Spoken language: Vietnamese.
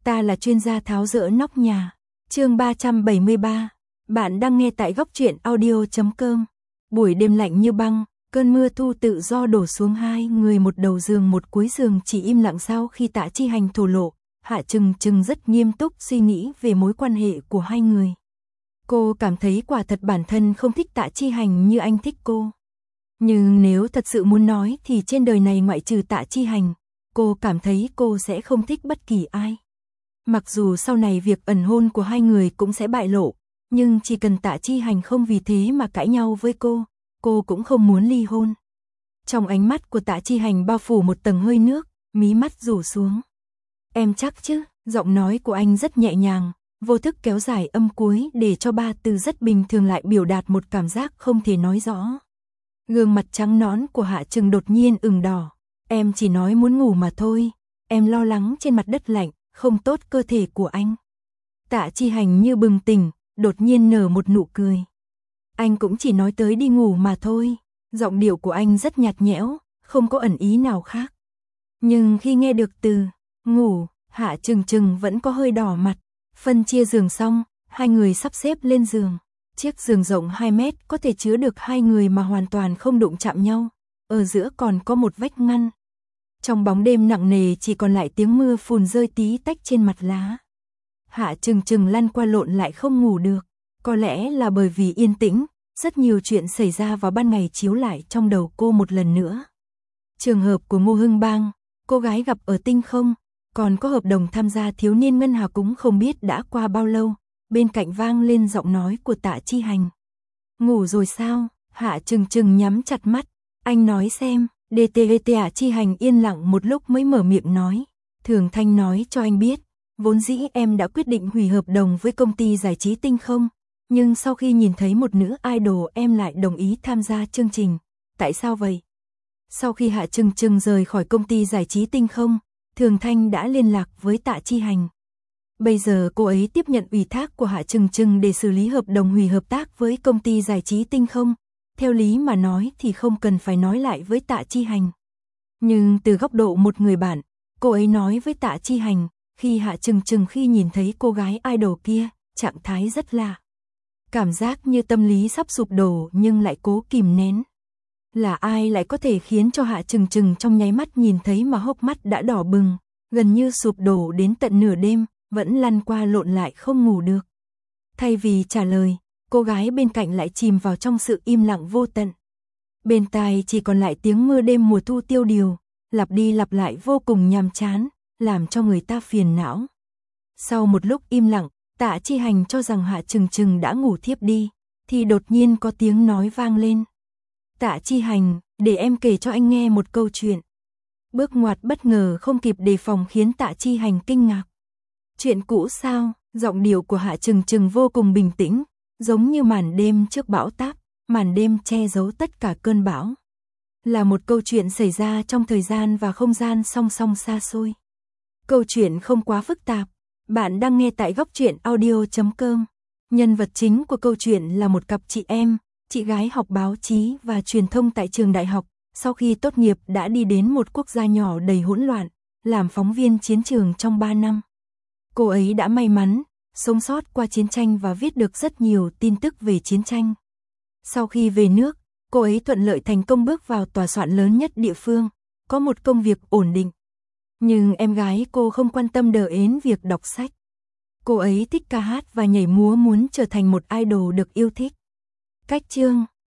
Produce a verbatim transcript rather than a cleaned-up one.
Ta là chuyên gia tháo dỡ nóc nhà. Chương ba trăm bảy mươi ba. Bạn đang nghe tại góc truyện audio chấm com. Buổi đêm lạnh như băng, cơn mưa thu tự do đổ xuống hai người một đầu giường một cuối giường chỉ im lặng sau khi Tạ Chi Hành thổ lộ. Hạ Trừng Trừng rất nghiêm túc suy nghĩ về mối quan hệ của hai người. Cô cảm thấy quả thật bản thân không thích Tạ Chi Hành như anh thích cô. Nhưng nếu thật sự muốn nói thì trên đời này ngoại trừ Tạ Chi Hành, cô cảm thấy cô sẽ không thích bất kỳ ai. Mặc dù sau này việc ẩn hôn của hai người cũng sẽ bại lộ, nhưng chỉ cần Tạ Chi Hành không vì thế mà cãi nhau với cô, cô cũng không muốn ly hôn. Trong ánh mắt của Tạ Chi Hành bao phủ một tầng hơi nước, mí mắt rủ xuống. Em chắc chứ, giọng nói của anh rất nhẹ nhàng, vô thức kéo dài âm cuối để cho ba từ rất bình thường lại biểu đạt một cảm giác không thể nói rõ. Gương mặt trắng nõn của Hạ Trừng đột nhiên ửng đỏ. Em chỉ nói muốn ngủ mà thôi, em lo lắng trên mặt đất lạnh, không tốt cơ thể của anh. Tạ Chi Hành như bừng tỉnh, đột nhiên nở một nụ cười. Anh cũng chỉ nói tới đi ngủ mà thôi, giọng điệu của anh rất nhạt nhẽo, không có ẩn ý nào khác. Nhưng khi nghe được từ ngủ, Hạ Trừng Trừng vẫn có hơi đỏ mặt. Phân chia giường xong, hai người sắp xếp lên giường. Chiếc giường rộng hai mét có thể chứa được hai người mà hoàn toàn không đụng chạm nhau. Ở giữa còn có một vách ngăn. Trong bóng đêm nặng nề chỉ còn lại tiếng mưa phùn rơi tí tách trên mặt lá. Hạ Trừng Trừng lăn qua lộn lại không ngủ được. Có lẽ là bởi vì yên tĩnh, rất nhiều chuyện xảy ra vào ban ngày chiếu lại trong đầu cô một lần nữa. Trường hợp của Ngô Hưng Bang, cô gái gặp ở Tinh Không, còn có hợp đồng tham gia thiếu niên ngân hà cũng không biết đã qua bao lâu. Bên cạnh vang lên giọng nói của Tạ Chi Hành. Ngủ rồi sao? Hạ Trừng Trừng nhắm chặt mắt. Anh nói xem. đê tê Tạ Chi Hành yên lặng một lúc mới mở miệng nói. Thường Thanh nói cho anh biết, vốn dĩ em đã quyết định hủy hợp đồng với công ty giải trí Tinh Không, nhưng sau khi nhìn thấy một nữ idol em lại đồng ý tham gia chương trình. Tại sao vậy? Sau khi Hạ Trừng Trừng rời khỏi công ty giải trí Tinh Không, Thường Thanh đã liên lạc với Tạ Chi Hành. Bây giờ cô ấy tiếp nhận ủy thác của Hạ Trừng Trừng để xử lý hợp đồng hủy hợp tác với công ty giải trí Tinh Không. Theo lý mà nói thì không cần phải nói lại với Tạ Chi Hành. Nhưng từ góc độ một người bạn, cô ấy nói với Tạ Chi Hành, khi Hạ Trừng Trừng khi nhìn thấy cô gái idol kia, trạng thái rất lạ. Cảm giác như tâm lý sắp sụp đổ nhưng lại cố kìm nén. Là ai lại có thể khiến cho Hạ Trừng Trừng trong nháy mắt nhìn thấy mà hốc mắt đã đỏ bừng, gần như sụp đổ đến tận nửa đêm, vẫn lăn qua lộn lại không ngủ được. Thay vì trả lời, cô gái bên cạnh lại chìm vào trong sự im lặng vô tận. Bên tai chỉ còn lại tiếng mưa đêm mùa thu tiêu điều, lặp đi lặp lại vô cùng nhàm chán, làm cho người ta phiền não. Sau một lúc im lặng, Tạ Chi Hành cho rằng Hạ Trừng Trừng đã ngủ thiếp đi, thì đột nhiên có tiếng nói vang lên. Tạ Chi Hành, để em kể cho anh nghe một câu chuyện. Bước ngoặt bất ngờ không kịp đề phòng khiến Tạ Chi Hành kinh ngạc. Chuyện cũ sao? Giọng điệu của Hạ Trừng Trừng vô cùng bình tĩnh, giống như màn đêm trước bão táp, màn đêm che giấu tất cả cơn bão. Là một câu chuyện xảy ra trong thời gian và không gian song song xa xôi. Câu chuyện không quá phức tạp. Bạn đang nghe tại góc truyện audio chấm com. Nhân vật chính của câu chuyện là một cặp chị em, chị gái học báo chí và truyền thông tại trường đại học. Sau khi tốt nghiệp đã đi đến một quốc gia nhỏ đầy hỗn loạn, làm phóng viên chiến trường trong ba năm. Cô ấy đã may mắn sống sót qua chiến tranh và viết được rất nhiều tin tức về chiến tranh. Sau khi về nước, cô ấy thuận lợi thành công bước vào tòa soạn lớn nhất địa phương, có một công việc ổn định. Nhưng em gái cô không quan tâm đến việc đọc sách. Cô ấy thích ca hát và nhảy múa, muốn trở thành một idol được yêu thích. Cách chương